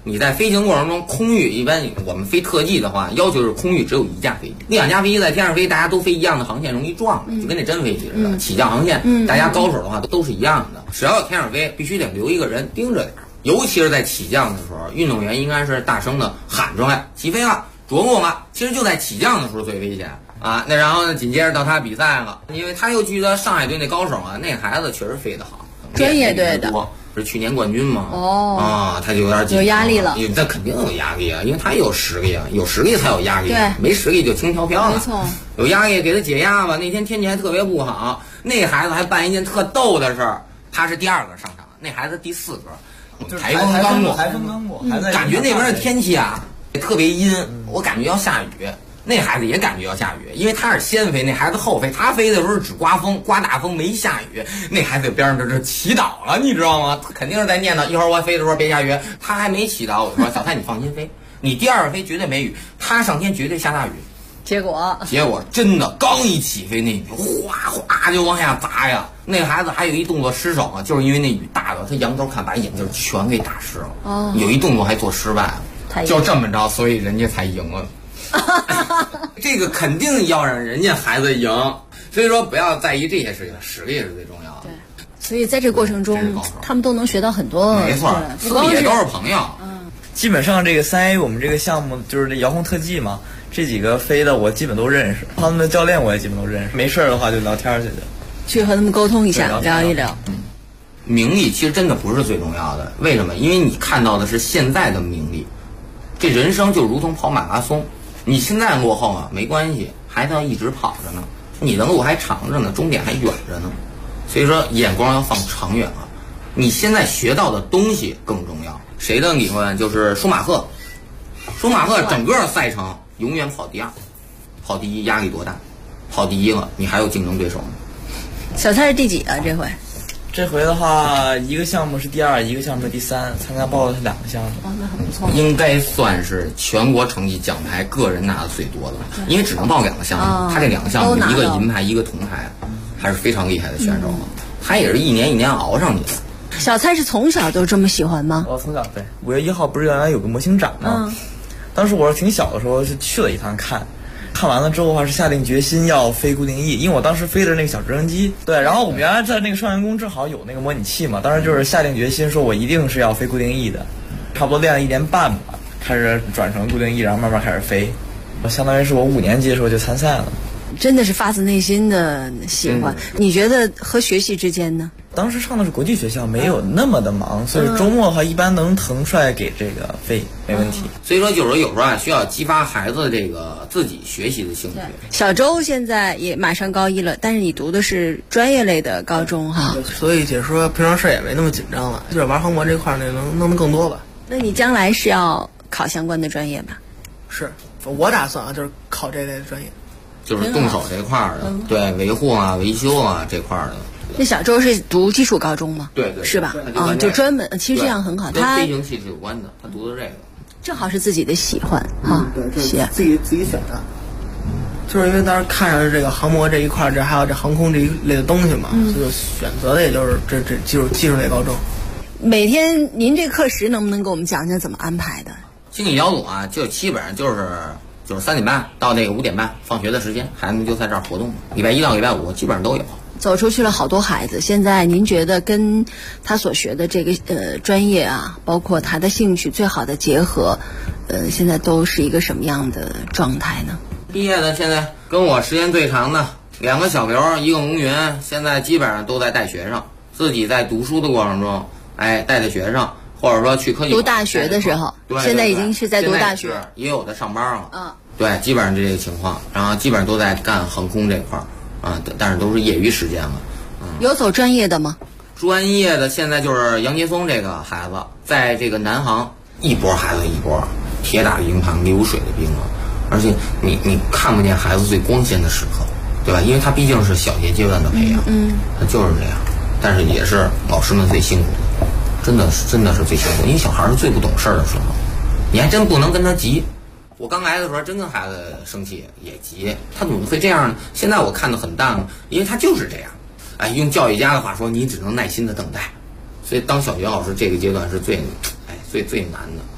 你在飞行过程中，空域一般我们飞特技的话，要求是空域只有一架飞机，那2架飞机在天上飞，大家都飞一样的航线，容易撞，就跟那真飞机似的。起降航线，大家高手的话都是一样的。只要天上飞，必须得留一个人盯着点，尤其是在起降的时候，运动员应该是大声的喊出来：“起飞了，着陆了。”其实就在起降的时候最危险啊。那然后呢，紧接着到他比赛了，因为他又去的上海队那高手啊，那孩子确实飞得好， 专业队的。 是去年冠军嘛？他就有点紧张， 有压力了。 那肯定有压力啊，因为他有实力啊，有实力才有压力，没实力就轻飘飘的。 没错， 有压力给他解压吧。那天天气还特别不好，那孩子还办一件特逗的事儿，他是第2个上场，那孩子第4个。台风刚过，感觉那边的天气啊特别阴，我感觉要下雨。那孩子也感觉要下雨，因为他是先飞，那孩子后飞。他飞的时候只刮风，刮大风没下雨。那孩子在边上这祈祷了，你知道吗？他肯定是在念叨，一会儿我飞的时候别下雨。他还没祈祷，我说小蔡你放心飞，你第2个飞绝对没雨，他上天绝对下大雨。 结果真的刚一起飞，那雨哗哗就往下砸呀。那孩子还有一动作失手啊，就是因为那雨大了，他仰头看把眼镜全给打湿了。有一动作还做失败了，就这么着，所以人家才赢了。这个肯定要让人家孩子赢，所以说不要在意这些事情，实力是最重要的。 对，所以在这个过程中，他们都能学到很多。 没错，私底下都是朋友。 基本上这个3A 我们这个项目就是这遥控特技嘛，这几个飞的我基本都认识，他们的教练我也基本都认识。没事的话就聊天去和他们沟通一下，聊一聊。 名利其实真的不是最重要的，为什么？因为你看到的是现在的名利，这人生就如同跑马拉松。你现在落后啊，没关系，孩子要一直跑着呢，你的路还长着呢，终点还远着呢。所以说眼光要放长远啊。你现在学到的东西更重要。谁的理论？就是舒马赫。舒马赫整个赛程永远跑第2，跑第1压力多大？跑第1了，你还有竞争对手吗？ 小蔡是第几啊？这回？ 这回的话，一个项目是第2，一个项目是第3，参加报的是2个项目。 那很不错。 应该算是全国成绩奖牌个人拿的最多的，因为只能报2个项目，他这2个项目一个银牌一个铜牌，还是非常厉害的选手。他也是一年一年熬上去的。 小蔡是从小就这么喜欢吗？ 我从小对，5月1号不是原来有个模型展吗？当时我是挺小的时候就去了一趟看完了之后的话是下定决心要飞固定翼，因为我当时飞的那个小直升机，对，然后我们原来在那个少年宫正好有那个模拟器嘛，当时就是下定决心说我一定是要飞固定翼的，差不多练了1年半吧，开始转成固定翼，然后慢慢开始飞，相当于是我5年级的时候就参赛了。 真的是发自内心的喜欢。你觉得和学习之间呢？ 当时上的是国际学校，没有那么的忙，所以周末的话一般能腾出来给这个飞没问题。 所以说有时候啊需要激发孩子这个自己学习的兴趣。 小周现在也马上高1了，但是你读的是专业类的高中哈， 所以解说平常事也没那么紧张了，就是玩航模这块能弄得更多吧。 那你将来是要考相关的专业吧？ 是我打算就是考这类的专业， 就是动手这块的，对，维护啊、维修啊这块的。 那小周是读基础高中吗？ 对对， 是吧？啊，就专门，其实这样很好。他跟飞行器是有关的，他读的这个， 正好是自己的喜欢啊。 对，这是自己选的。就是因为当时看上这个航模这一块，这还有这航空这一类的东西嘛，所以选择的也就是这技术类高中。 每天您这课时能不能给我们讲讲怎么安排的？ 心理小组啊，就基本上就是3点半到那个5点半放学的时间，孩子们就在这儿活动。礼拜1到礼拜5基本上都有。 走出去了好多孩子，现在您觉得跟他所学的这个专业啊，包括他的兴趣最好的结合，现在都是一个什么样的状态呢？ 毕业的现在跟我时间最长的2个小刘1个龙云，现在基本上都在带学生，自己在读书的过程中，带着学生，或者说去科技读大学的时候， 对， 现在已经是在读大学， 也有的上班了，对，基本上这个情况，然后基本上都在干航空这块儿。但是都是业余时间了。 有走专业的吗？ 专业的现在就是杨杰松这个孩子，在这个南航一波孩子一波，铁打的营盘流水的兵啊！而且你看不见孩子最光鲜的时刻，对吧？因为他毕竟是小学阶段的培养，他就是这样。但是也是老师们最辛苦的，真的是最辛苦，因为小孩是最不懂事儿的时候，你还真不能跟他急。我刚来的时候真跟孩子生气也急，他怎么会这样呢？现在我看得很淡了，因为他就是这样。用教育家的话说，你只能耐心的等待。所以当小学老师这个阶段是最难的。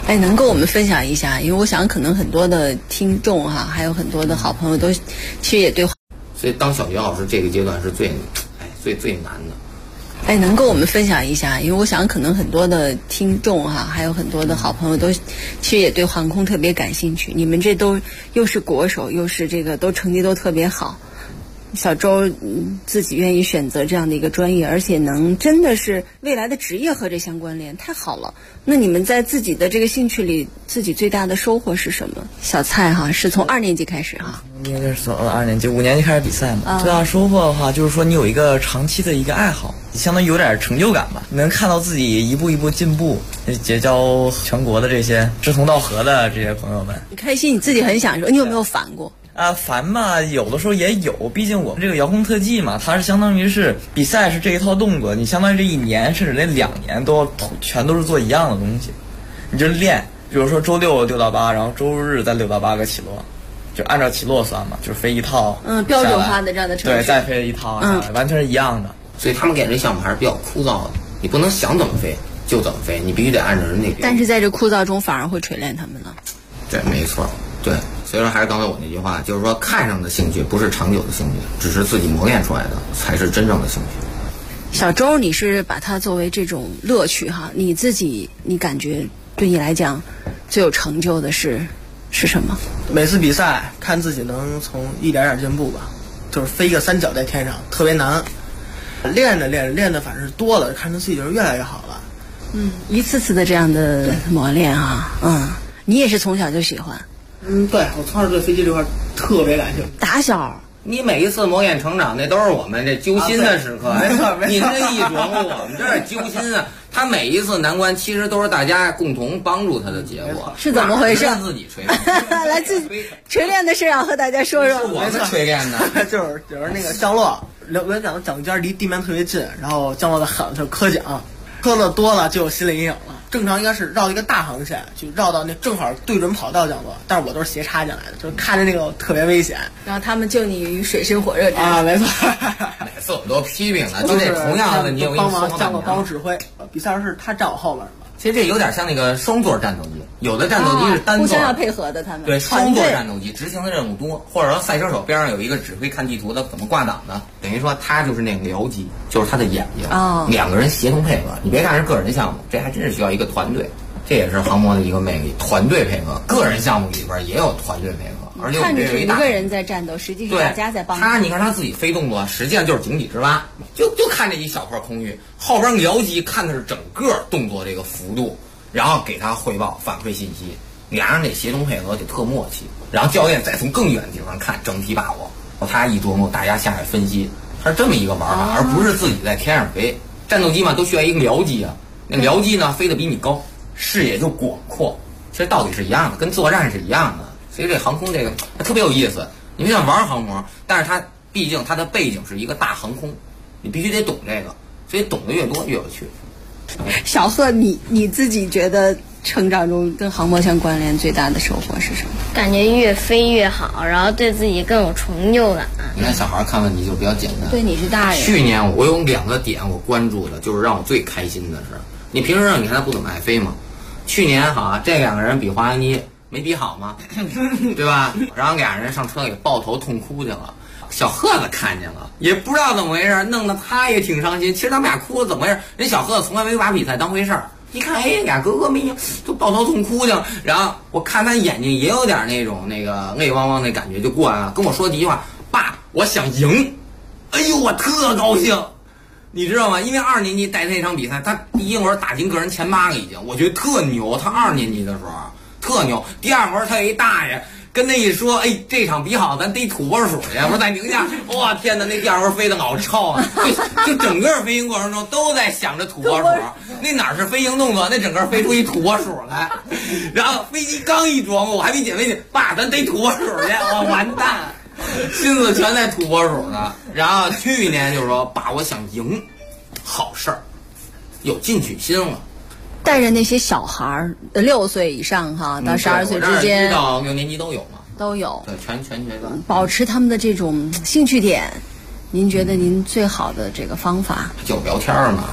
哎，能跟我们分享一下？因为我想可能很多的听众哈，还有很多的好朋友都其实也对。 所以当小学老师这个阶段是最难的。 哎，能跟我们分享一下？因为我想可能很多的听众哈，还有很多的好朋友都其实也对航空特别感兴趣。你们这都又是国手，又是这个都成绩都特别好。小周自己愿意选择这样的一个专业，而且能真的是未来的职业和这相关联，太好了。那你们在自己的这个兴趣里，自己最大的收获是什么？小蔡哈是从2年级开始哈， 应该是从2年级、5年级开始比赛嘛。最大收获的话，就是说你有一个长期的一个爱好，相当于有点成就感吧，能看到自己一步一步进步，结交全国的这些志同道合的这些朋友们。 你开心，你自己很享受。你有没有烦过？ 烦吧，有的时候也有，毕竟我们这个遥控特技嘛，它是相当于是比赛是这一套动作，你相当于这1年甚至这2年全都是做一样的东西，你就练，比如说周6 6到8，然后周日再6到8个起落，就按照起落算嘛，就是飞一套， 标准化的这样的程序， 对，再飞一套，完全是一样的。 所以他们给这项目还是比较枯燥的，你不能想怎么飞就怎么飞，你必须得按照人那个。 但是在这枯燥中反而会锤炼他们了。 对，没错，对。所以说还是刚才我那句话，就是说看上的兴趣不是长久的兴趣，只是自己磨练出来的才是真正的兴趣。 小周，你是把它作为这种乐趣哈？你自己你感觉对你来讲最有成就的是什么？ 每次比赛看自己能从一点点进步吧，就是飞一个3角在天上特别难，练着反正是多了，看着自己就是越来越好了。 一次次的这样的磨练哈，你也是从小就喜欢。 对，我从小对飞机这块特别感兴趣。 打小， 你每一次磨练成长，那都是我们这揪心的时刻。 没错， 你这一琢磨，我们这是揪心啊。他每一次难关，其实都是大家共同帮助他的结果。 是怎么回事？ 自己锤来自己锤炼的事要和大家说说。 我是锤炼的， 就是那个降落，我讲的奖尖离地面特别近，然后降落的狠，就磕奖，磕的多了就有心理阴影了。正常应该是绕一个大航线，就绕到那正好对准跑道降落，但是我都是斜插进来的，就是看着那个特别危险。 然后他们救你于水深火热之中。 没错。 每次我们都批评了，就这同样的问题，我帮忙降落，帮我指挥。比赛是他站我后面嘛。 其实这有点像那个双座战斗机，有的战斗机是单座， 互相要配合的，他们对双座战斗机执行的任务多，或者说赛车手边上有一个指挥看地图的怎么挂档的，等于说他就是那个僚机，就是他的眼睛，2个人协同配合。你别看是个人项目，这还真是需要一个团队，这也是航模的一个魅力，团队配合。个人项目里边也有团队配合，而且我们这有一个人在战斗，实际是大家在帮他。你看他自己飞动作，实际上就是井底之蛙，就看这一小块空域，后边僚机看的是整个动作这个幅度。然后给他汇报反馈信息，2人得协同配合，就特默契。然后教练再从更远的地方看，整体把握。他一琢磨，大家下来分析，他是这么一个玩法，而不是自己在天上飞。战斗机嘛，都需要一个僚机啊。那僚机呢，飞得比你高，视野就广阔。其实道理是一样的，跟作战是一样的。所以这航空这个它特别有意思。你们想玩航模，但是它毕竟它的背景是一个大航空，你必须得懂这个，所以懂得越多越有趣。 小贺，你自己觉得成长中跟航模相关联最大的收获是什么？ 感觉越飞越好，然后对自己更有成就感。 你看小孩看问题就比较简单。 对，你是大人。 去年我有2个点我关注的，就是让我最开心的是，你平时让你看他不怎么爱飞嘛，去年这2个人比滑翔机没比好吗？对吧？然后2人上车给抱头痛哭去了。小贺子看见了，也不知道怎么回事，弄得他也挺伤心。其实他们俩哭的怎么回事？人小贺子从来没把比赛当回事儿。一看，哎，俩哥哥没赢，就抱头痛哭去了。然后我看他眼睛也有点那种泪汪汪的感觉，就过来了，跟我说第一句话：“爸，我想赢。”哎呦，我特高兴，你知道吗？因为2年级带他那场比赛，他第一轮打进个人前8个已经，我觉得特牛。他2年级的时候特牛。第2轮他有一大爷。跟那一说，哎，这场比好，咱逮土拨鼠去。我说在宁夏，哇天哪，那第2轮飞得老臭啊！就整个飞行过程中都在想着土拨鼠，那哪是飞行动作，那整个飞出一土拨鼠来。然后飞机刚一琢磨，我还没解飞机，爸，咱逮土拨鼠去，我完蛋，心思全在土拨鼠呢。然后去年就说，爸，我想赢，好事儿，有进取心了。 带着那些小孩儿，6岁以上到12岁之间， 到6年级都有嘛， 都有， 对，全阶段， 保持他们的这种兴趣点。您觉得您最好的这个方法？ 就聊天嘛，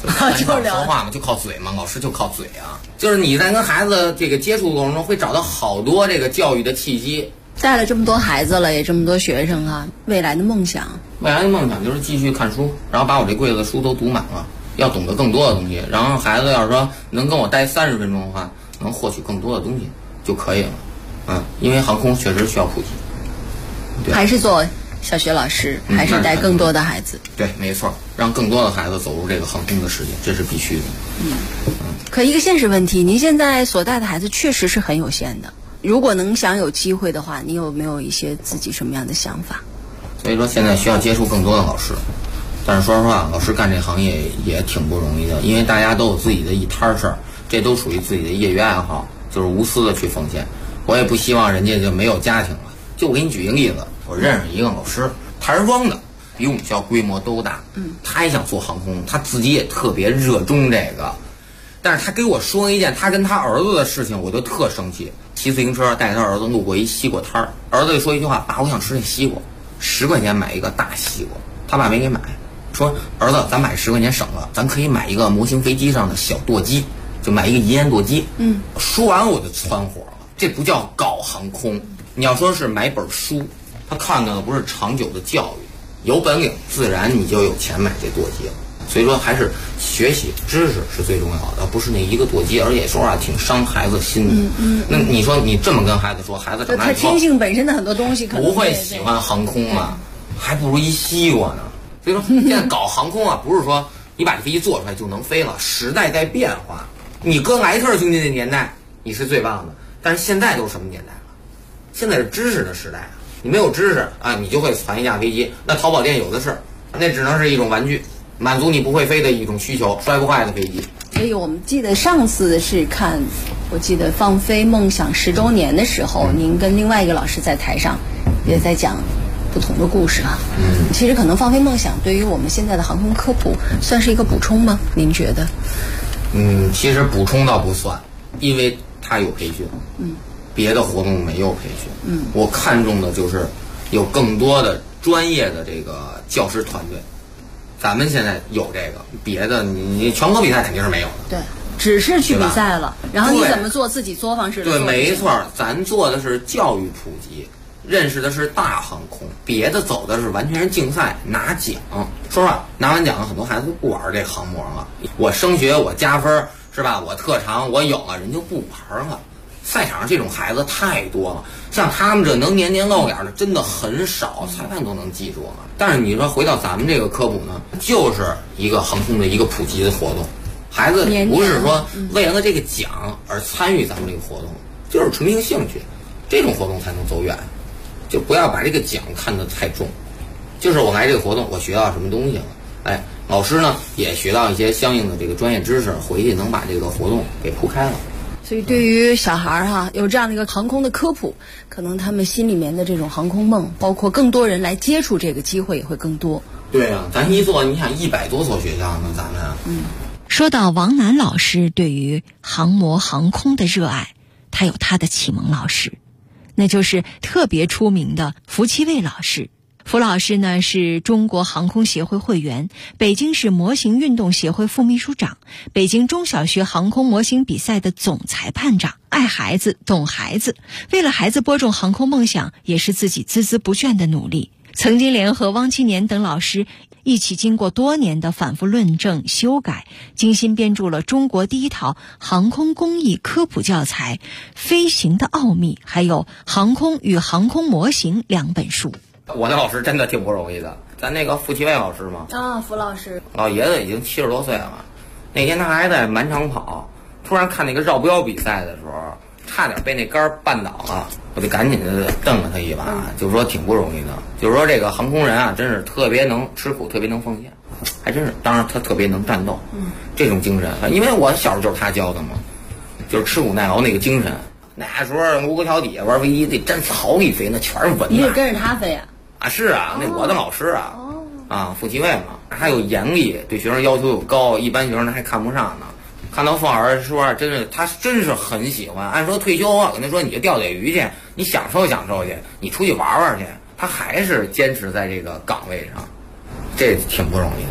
就是聊说话嘛，就靠嘴嘛，老师就靠嘴啊。就是你在跟孩子这个接触过程中，会找到好多这个教育的契机。 带了这么多孩子了，也这么多学生啊，未来的梦想就是继续看书，然后把我这柜子的书都读满了，要懂得更多的东西。然后孩子要是说能跟我待30分钟的话，能获取更多的东西就可以了。因为航空确实需要普及。 还是做小学老师，还是带更多的孩子。 对，没错，让更多的孩子走入这个航空的世界，这是必须的。 可一个现实问题，您现在所带的孩子确实是很有限的。如果能想有机会的话，你有没有一些自己什么样的想法？ 所以说现在需要接触更多的老师，但是说实话，老师干这行业也挺不容易的，因为大家都有自己的一摊事儿，这都属于自己的业余爱好，就是无私的去奉献。我也不希望人家就没有家庭了。就我给你举一个例子，我认识一个老师，台儿庄的，比我们学校规模都大。他也想做航空，他自己也特别热衷这个，但是他给我说一件他跟他儿子的事情，我就特生气。骑自行车带他儿子路过一西瓜摊儿，儿子就说一句话：“爸，我想吃这西瓜，10块钱买一个大西瓜。”他爸没给买，说：“儿子，咱买10块钱省了，咱可以买一个模型飞机上的小舵机，就买一个银烟舵机。”说完我就窜火了，这不叫搞航空，你要说是买本书，他看到的不是长久的教育，有本领自然你就有钱买这舵机了。所以说还是学习知识是最重要的，不是那一个舵机，而且说话挺伤孩子心的。那你说你这么跟孩子说，孩子长大以后他天性本身的很多东西可能不会喜欢航空啊，还不如一西瓜呢。所以说现在搞航空啊，不是说你把这飞机做出来就能飞了，时代在变化。你搁莱特兄弟那年代你是最棒的，但是现在都是什么年代了？现在是知识的时代，你没有知识啊，你就会攒一架飞机，那淘宝店有的是，那只能是一种玩具，满足你不会飞的一种需求，摔不坏的飞机。 所以我们记得上次是看，我记得放飞梦想10周年的时候，您跟另外一个老师在台上也在讲不同的故事啊。其实可能放飞梦想对于我们现在的航空科普算是一个补充吗？您觉得？ 其实补充倒不算，因为他有培训，别的活动没有培训。我看重的就是有更多的专业的这个教师团队。咱们现在有这个，别的你全国比赛肯定是没有的。 对，只是去比赛了，然后你怎么做自己作坊式的做？ 对，没错，咱做的是教育普及，认识的是大航空，别的走的是完全是竞赛拿奖。说实话，拿完奖了，很多孩子都不玩这航模了。我升学，我加分是吧？我特长我有了，人就不玩了。赛场上这种孩子太多了，像他们这能年年露脸的真的很少，裁判都能记住了。但是你说回到咱们这个科普呢，就是一个航空的一个普及的活动，孩子不是说为了这个奖而参与咱们这个活动，就是纯凭兴趣，这种活动才能走远。就不要把这个奖看得太重，就是我来这个活动我学到什么东西了，老师呢也学到一些相应的这个专业知识，回去能把这个活动给铺开了。 所以对于小孩有这样的一个航空的科普，可能他们心里面的这种航空梦，包括更多人来接触这个机会也会更多。 对啊，咱一做你想100多所学校呢，咱们说到王楠老师对于航模航空的热爱，他有他的启蒙老师，那就是特别出名的符其卫老师。符老师呢是中国航空协会会员，北京市模型运动协会副秘书长，北京中小学航空模型比赛的总裁判长，爱孩子懂孩子，为了孩子播种航空梦想也是自己孜孜不倦的努力。曾经联合汪清年等老师一起经过多年的反复论证修改，精心编著了中国第一套航空工艺科普教材《飞行的奥秘》还有《航空与航空模型》2本书。 我那老师真的挺不容易的，咱那个符其卫老师嘛， 符老师， 老爷子已经70多岁了，那天他还在满场跑，突然看那个绕标比赛的时候，差点被那杆绊倒了，我就赶紧的瞪了他一把，就说挺不容易的，就是说这个航空人啊，真是特别能吃苦，特别能奉献，还真是，当然他特别能战斗，这种精神，因为我小时候就是他教的嘛，就是吃苦耐劳那个精神。那时候5个桥底下玩飞机得站草里飞，那全是稳。 你得跟着他飞啊？ 是啊，那我的老师符其卫嘛，还有严厉，对学生要求又高，一般学生他还看不上呢。看到凤儿说，他真是很喜欢。按说退休我跟他说你就钓钓鱼去，你享受享受去，你出去玩玩去，他还是坚持在这个岗位上，这挺不容易的。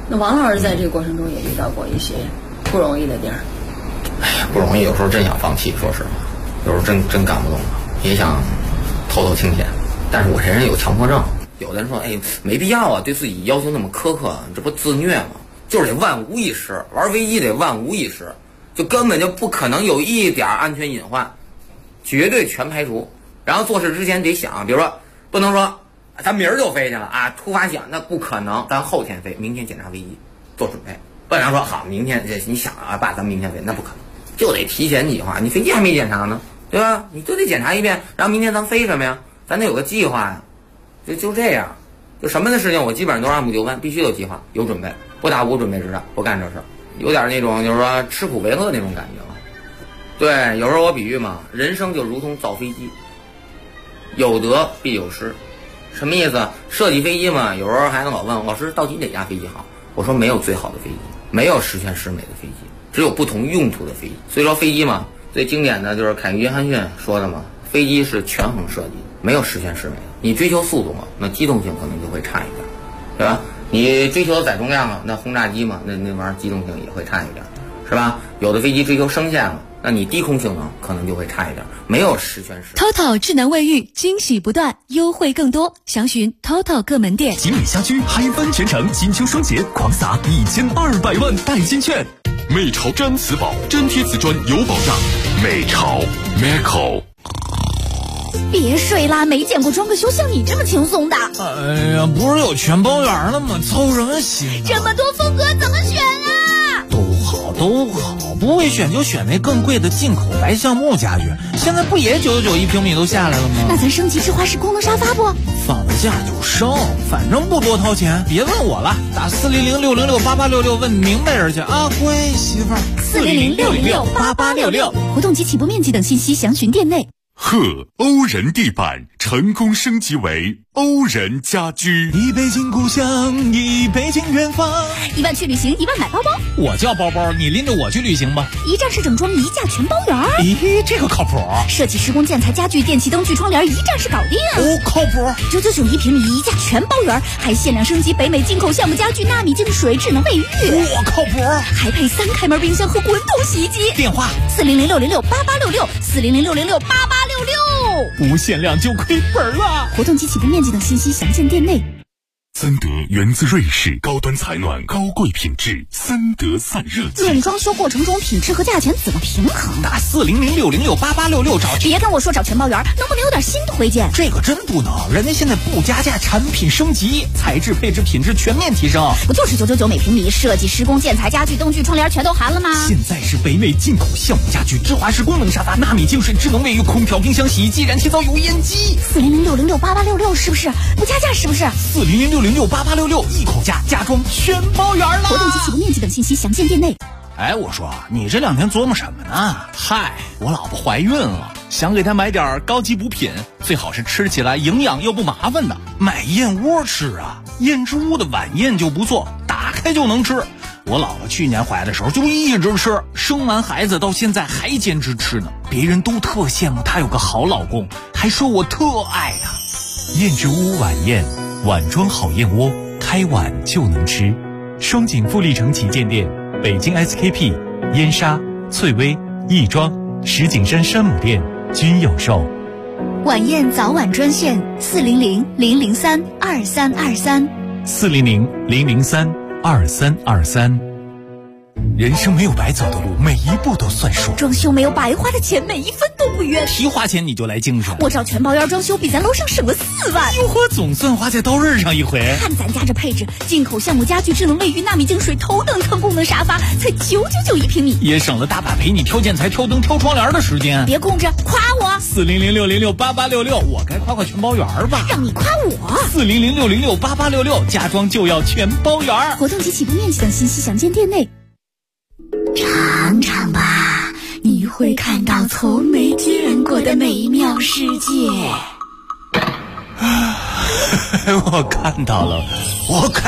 那王老师在这个过程中也遇到过一些不容易的地儿。 哎呀，不容易，有时候真想放弃，说实话，有时候真干不动了，也想偷清闲。但是我这人有强迫症，有的人说，哎，没必要啊，对自己要求那么苛刻，这不自虐吗？就是得万无一失，玩飞机得万无一失，就根本就不可能有一点安全隐患，绝对全排除。然后做事之前得想，比如说不能说咱明儿就飞去了啊，突发想那不可能，咱后天飞，明天检查飞机做准备。不能说好明天你想啊，爸咱们明天飞，那不可能，就得提前计划。你飞机还没检查呢，对吧？你就得检查一遍，然后明天咱飞什么呀？咱得有个计划呀。就这样，就什么的事情我基本上都是按部就班，必须有计划有准备，不打无准备之战，不干这事，有点那种就是说吃苦为乐那种感觉了。对，有时候我比喻嘛，人生就如同造飞机，有得必有失。什么意思？设计飞机嘛，有时候还能老问老师到底哪架飞机好？我说没有最好的飞机，没有十全十美的飞机，只有不同用途的飞机。所以说飞机嘛，最经典的就是凯约翰逊说的嘛，飞机是权衡设计，没有十全十美的。你追求速度嘛，那机动性可能就会差一点，对吧？你追求载重量嘛，那轰炸机嘛，那玩意儿机动性也会差一点，是吧？有的飞机追求升限嘛，那你低空性能可能就会差一点，没有十全十美。 TOTO 智能卫浴惊喜不断，优惠更多，详询 TOTO 各门店。 锦里家居嗨翻全城，金秋双节狂撒1200万代金券。美潮毡瓷宝，真贴瓷砖有保障。美潮 Meco。 别睡啦，没见过装个修像你这么轻松的。 哎呀，不是有全包圆了吗？操什么心啊？ 这么多风格怎么选啊？ 都好，不会选就选那更贵的进口白橡木家具。现在不也999一平米都下来了吗？ 那咱升级智化式功能沙发不？ 放了假就升，反正不多掏钱。别问我了，打400-606-8866问明白人去啊，乖媳妇儿。 400-606-8866，活动及起步面积等信息详询店内。 欧人地板成功升级为欧人家居。 一杯敬故乡，一杯敬远方。 1万去旅行，1万买包包。 我叫包包，你拎着我去旅行吧。 一站式整装，一价全包圆。 咦，这个靠谱。 设计施工建材家具电器灯具窗帘一站式搞定。 哦，靠谱。 999一平米，一价全包圆，还限量升级北美进口橡木家具纳米净水智能卫浴。 我靠谱。 还配3开门冰箱和滚筒洗衣机。 电话 400-606-8866，400-606-8866。 不限量就亏本了。 活动及起步面积等信息详见店内。 森德源自瑞士，高端采暖，高贵品质，森德散热器。 论装修过程中品质和价钱怎么平衡？ 打400-606-8866找。 别跟我说找全包圆，能不能有点新推荐？ 这个真不能，人家现在不加价，产品升级，材质配置品质全面提升。 不就是999每平米，设计施工建材家具灯具窗帘全都含了吗？ 现在是北美进口橡木家具，智华式功能沙发，纳米净水智能卫浴，空调冰箱洗衣机，燃气灶油烟机。 400-606-8866是不是？不加价是不是 ？400-606-8866一口价，家装全包圆了。 活动及起步面积等信息详见店内。 哎，我说你这2天琢磨什么呢？嗨，我老婆怀孕了，想给她买点高级补品，最好是吃起来营养又不麻烦的。买燕窝吃啊，燕之屋的晚宴就不错，打开就能吃。我老婆去年怀的时候就一直吃，生完孩子到现在还坚持吃呢。别人都特羡慕她有个好老公，还说我特爱她。 燕之屋晚宴，碗装好燕窝，开碗就能吃。双井富力城旗舰店、北京 SKP、燕莎、翠微、亦庄、石景山山姆店均有售。 晚宴早晚专线400-003-2323。 400-003-2323。人生没有白走的路，每一步都算数。 装修没有白花的钱，每一分都不冤。 提花钱你就来精神。 我找全包圆装修，比咱楼上省了4万。 哟呵，总算花在刀刃上一回。 看咱家这配置，进口橡木家具、智能卫浴、纳米净水、头等舱功能沙发，才999一平米， 也省了大把陪你挑建材、挑灯、挑窗帘的时间。 别供着，夸我。 400-606-8866，我该夸全包圆吧？ 让你夸我。 400-606-8866，家装就要全包圆。 活动及起步面积等信息详见店内。尝尝吧，你会看到从没见过的美妙世界。 我看到了，我看。